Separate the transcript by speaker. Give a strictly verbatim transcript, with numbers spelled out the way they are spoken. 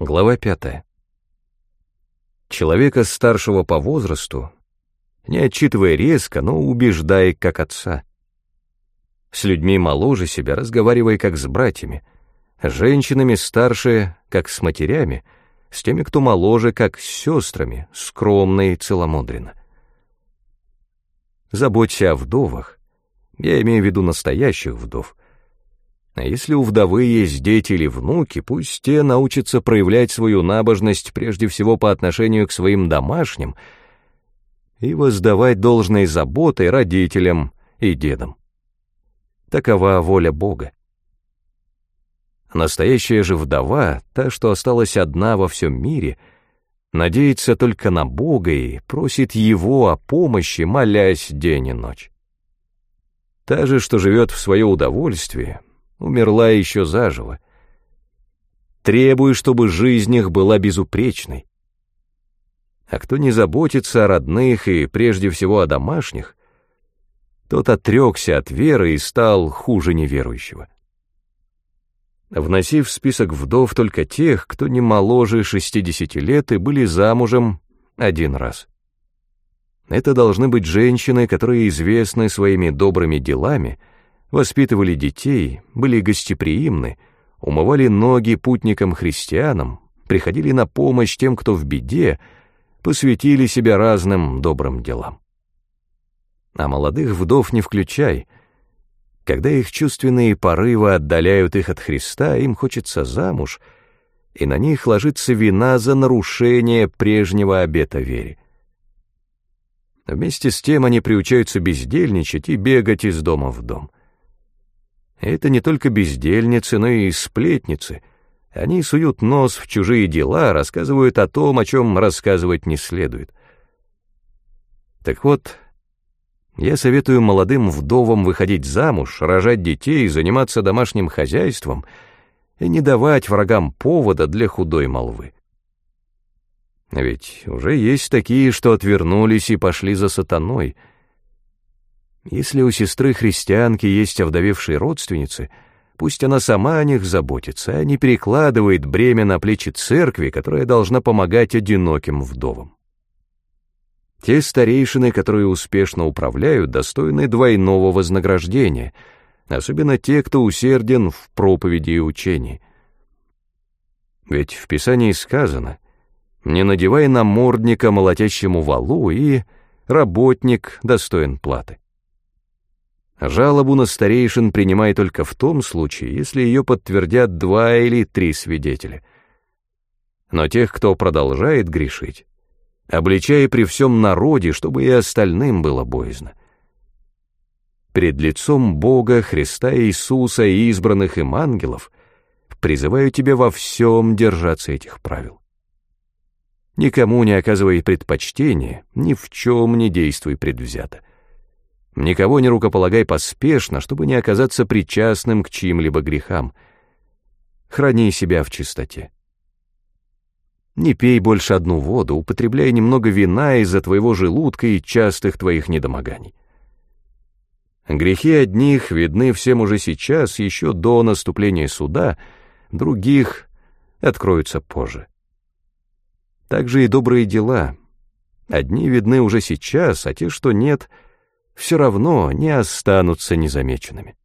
Speaker 1: Глава пятая. Человека старшего по возрасту, не отчитывая резко, но убеждай как отца. С людьми моложе себя разговаривай как с братьями, с женщинами старше как с матерями, с теми, кто моложе, как с сестрами, скромно и целомудренно. Заботься о вдовах, я имею в виду настоящих вдов. А если у вдовы есть дети или внуки, пусть те научатся проявлять свою набожность прежде всего по отношению к своим домашним и воздавать должной заботой родителям и дедам. Такова воля Бога. Настоящая же вдова, та, что осталась одна во всем мире, надеется только на Бога и просит Его о помощи, молясь день и ночь. Та же, что живет в свое удовольствие, умерла еще заживо. Требуй, чтобы жизнь их была безупречной. А кто не заботится о родных и прежде всего о домашних, тот отрекся от веры и стал хуже неверующего. Вноси в список вдов только тех, кто не моложе шестидесяти лет и были замужем один раз. Это должны быть женщины, которые известны своими добрыми делами, воспитывали детей, были гостеприимны, умывали ноги путникам-христианам, приходили на помощь тем, кто в беде, посвятили себя разным добрым делам. А молодых вдов не включай. Когда их чувственные порывы отдаляют их от Христа, им хочется замуж, и на них ложится вина за нарушение прежнего обета вере. Вместе с тем они приучаются бездельничать и бегать из дома в дом. Это не только бездельницы, но и сплетницы. Они суют нос в чужие дела, рассказывают о том, о чем рассказывать не следует. Так вот, я советую молодым вдовам выходить замуж, рожать детей, заниматься домашним хозяйством и не давать врагам повода для худой молвы. Ведь уже есть такие, что отвернулись и пошли за сатаной. Если у сестры-христианки есть овдовевшие родственницы, пусть она сама о них заботится, а не перекладывает бремя на плечи церкви, которая должна помогать одиноким вдовам. Те старейшины, которые успешно управляют, достойны двойного вознаграждения, особенно те, кто усерден в проповеди и учении. Ведь в Писании сказано: «Не надевай намордника молотящему валу, и работник достоин платы». Жалобу на старейшин принимай только в том случае, если ее подтвердят два или три свидетеля. Но тех, кто продолжает грешить, обличай при всем народе, чтобы и остальным было боязно. Пред лицом Бога, Христа Иисуса и избранных им ангелов призываю тебя во всем держаться этих правил. Никому не оказывай предпочтения, ни в чем не действуй предвзято. Никого не рукополагай поспешно, чтобы не оказаться причастным к чьим-либо грехам. Храни себя в чистоте. Не пей больше одну воду, употребляй немного вина из-за твоего желудка и частых твоих недомоганий. Грехи одних видны всем уже сейчас, еще до наступления суда, других откроются позже. Также и добрые дела. Одни видны уже сейчас, а те, что нет, все равно не останутся незамеченными.